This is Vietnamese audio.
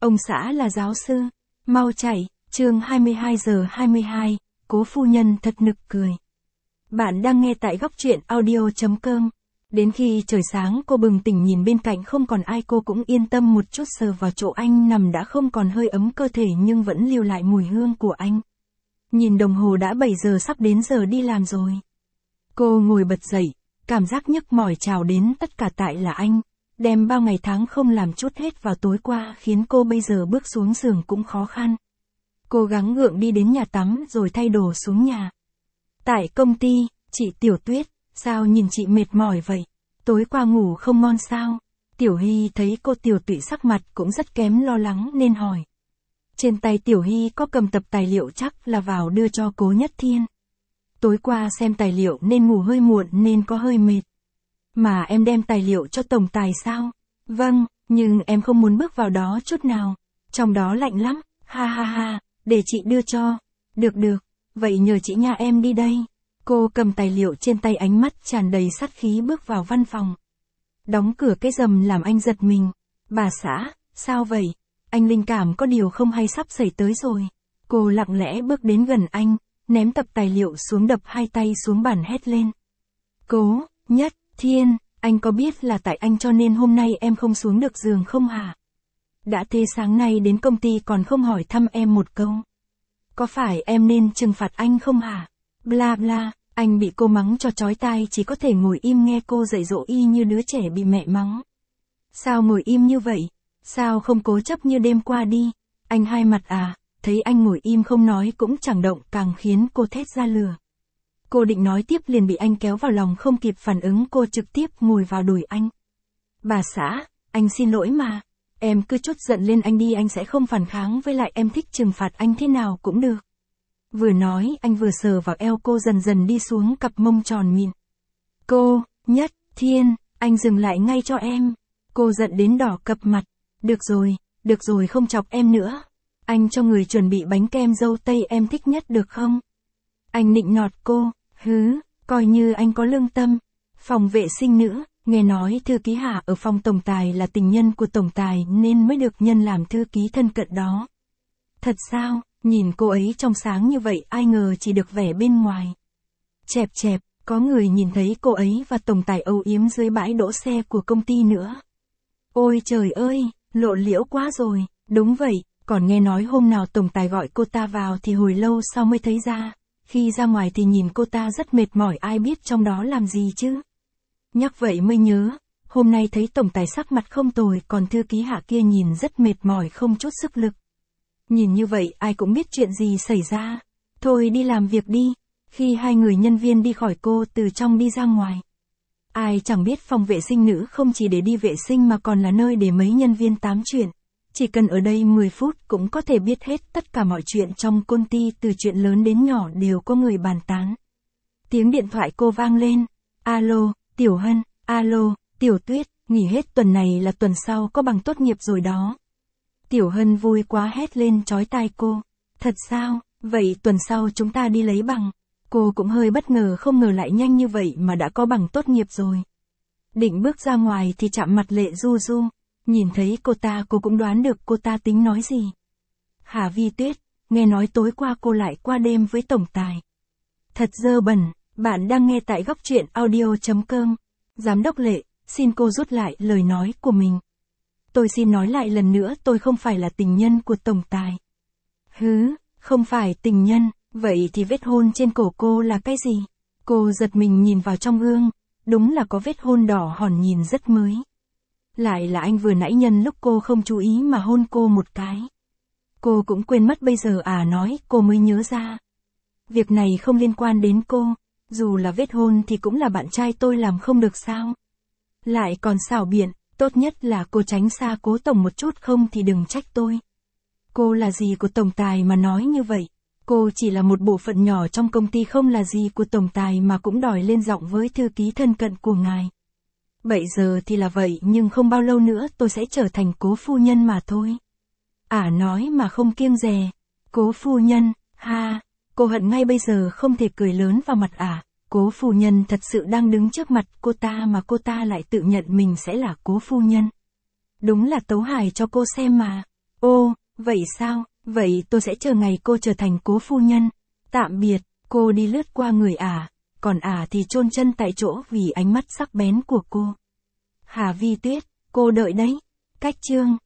Ông xã là giáo sư. Mau chạy, chương 22:22, cố phu nhân thật nực cười. Bạn đang nghe tại góc truyện audio.com. Đến khi trời sáng cô bừng tỉnh nhìn bên cạnh không còn ai, cô cũng yên tâm một chút, sờ vào chỗ anh nằm đã không còn hơi ấm cơ thể nhưng vẫn lưu lại mùi hương của anh. Nhìn đồng hồ đã 7 giờ, sắp đến giờ đi làm rồi. Cô ngồi bật dậy, cảm giác nhức mỏi trào đến, tất cả tại là anh. Đem bao ngày tháng không làm chút hết vào tối qua khiến cô bây giờ bước xuống giường cũng khó khăn. Cô gắng gượng đi đến nhà tắm rồi thay đồ xuống nhà. Tại công ty, chị Tiểu Tuyết, sao nhìn chị mệt mỏi vậy? Tối qua ngủ không ngon sao? Tiểu Hy thấy cô Tiểu Tụy sắc mặt cũng rất kém, lo lắng nên hỏi. Trên tay Tiểu Hy có cầm tập tài liệu, chắc là vào đưa cho Cố Nhất Thiên. Tối qua xem tài liệu nên ngủ hơi muộn nên có hơi mệt. Mà em đem tài liệu cho tổng tài sao? Vâng, nhưng em không muốn bước vào đó chút nào. Trong đó lạnh lắm, ha ha ha, để chị đưa cho. Được được, vậy nhờ chị nha, em đi đây. Cô cầm tài liệu trên tay, ánh mắt tràn đầy sát khí bước vào văn phòng. Đóng cửa cái rầm làm anh giật mình. Bà xã, sao vậy? Anh linh cảm có điều không hay sắp xảy tới rồi. Cô lặng lẽ bước đến gần anh, ném tập tài liệu xuống, đập hai tay xuống bàn hét lên. Cố Nhất Thiên, anh có biết là tại anh cho nên hôm nay em không xuống được giường không hả? Đã thế sáng nay đến công ty còn không hỏi thăm em một câu. Có phải em nên trừng phạt anh không hả? Bla bla, anh bị cô mắng cho chói tai, chỉ có thể ngồi im nghe cô dạy dỗ y như đứa trẻ bị mẹ mắng. Sao ngồi im như vậy? Sao không cố chấp như đêm qua đi? Anh hai mặt à? Thấy anh ngồi im không nói cũng chẳng động, càng khiến cô thét ra lửa. Cô định nói tiếp liền bị anh kéo vào lòng, không kịp phản ứng cô trực tiếp ngồi vào đùi anh. Bà xã, anh xin lỗi mà. Em cứ trút giận lên anh đi, anh sẽ không phản kháng, với lại em thích trừng phạt anh thế nào cũng được. Vừa nói anh vừa sờ vào eo cô, dần dần đi xuống cặp mông tròn mịn. Cô Nhất Thiên, anh dừng lại ngay cho em. Cô giận đến đỏ cập mặt. Được rồi không chọc em nữa. Anh cho người chuẩn bị bánh kem dâu tây em thích nhất được không? Anh nịnh nọt cô. Hứ, coi như anh có lương tâm. Phòng vệ sinh nữ, nghe nói thư ký Hà ở phòng tổng tài là tình nhân của tổng tài nên mới được nhân làm thư ký thân cận đó. Thật sao? Nhìn cô ấy trong sáng như vậy, ai ngờ chỉ được vẻ bên ngoài. Chẹp chẹp, có người nhìn thấy cô ấy và tổng tài âu yếm dưới bãi đỗ xe của công ty nữa. Ôi trời ơi, lộ liễu quá rồi. Đúng vậy, còn nghe nói hôm nào tổng tài gọi cô ta vào thì hồi lâu sau mới thấy ra. Khi ra ngoài thì nhìn cô ta rất mệt mỏi, ai biết trong đó làm gì chứ. Nhắc vậy mới nhớ, hôm nay thấy tổng tài sắc mặt không tồi, còn thư ký Hạ kia nhìn rất mệt mỏi, không chút sức lực. Nhìn như vậy ai cũng biết chuyện gì xảy ra. Thôi đi làm việc đi. Khi hai người nhân viên đi khỏi, cô từ trong đi ra ngoài. Ai chẳng biết phòng vệ sinh nữ không chỉ để đi vệ sinh mà còn là nơi để mấy nhân viên tám chuyện. Chỉ cần ở đây 10 phút cũng có thể biết hết tất cả mọi chuyện trong công ty, từ chuyện lớn đến nhỏ đều có người bàn tán. Tiếng điện thoại cô vang lên. Alo, Tiểu Hân, alo, Tiểu Tuyết, nghỉ hết tuần này là tuần sau có bằng tốt nghiệp rồi đó. Tiểu Hân vui quá hét lên chói tai cô. Thật sao? Vậy tuần sau chúng ta đi lấy bằng. Cô cũng hơi bất ngờ, không ngờ lại nhanh như vậy mà đã có bằng tốt nghiệp rồi. Định bước ra ngoài thì chạm mặt Lệ Du Du. Nhìn thấy cô ta, cô cũng đoán được cô ta tính nói gì. Hà Vi Tuyết, nghe nói tối qua cô lại qua đêm với tổng tài. Thật dơ bẩn. Bạn đang nghe tại góc truyện audio.com. Giám đốc Lệ, xin cô rút lại lời nói của mình. Tôi xin nói lại lần nữa, tôi không phải là tình nhân của tổng tài. Hứ, không phải tình nhân, vậy thì vết hôn trên cổ cô là cái gì? Cô giật mình nhìn vào trong gương, đúng là có vết hôn đỏ hòn nhìn rất mới. Lại là anh vừa nãy nhân lúc cô không chú ý mà hôn cô một cái. Cô cũng quên mất bây giờ nói cô mới nhớ ra. Việc này không liên quan đến cô, dù là vết hôn thì cũng là bạn trai tôi làm không được sao? Lại còn xảo biện, tốt nhất là cô tránh xa Cố tổng một chút, không thì đừng trách tôi. Cô là gì của tổng tài mà nói như vậy? Cô chỉ là một bộ phận nhỏ trong công ty, không là gì của tổng tài mà cũng đòi lên giọng với thư ký thân cận của ngài. Bây giờ thì là vậy, nhưng không bao lâu nữa tôi sẽ trở thành cố phu nhân mà thôi. Nói mà không kiêng dè. Cố phu nhân, ha, cô hận ngay bây giờ không thể cười lớn vào mặt Cố phu nhân thật sự đang đứng trước mặt cô ta mà cô ta lại tự nhận mình sẽ là cố phu nhân. Đúng là tấu hài cho cô xem mà. Ô, vậy sao, vậy tôi sẽ chờ ngày cô trở thành cố phu nhân. Tạm biệt, cô đi lướt qua người còn thì chôn chân tại chỗ vì ánh mắt sắc bén của cô. Hà Vi Tuyết, cô đợi đấy. Cách chương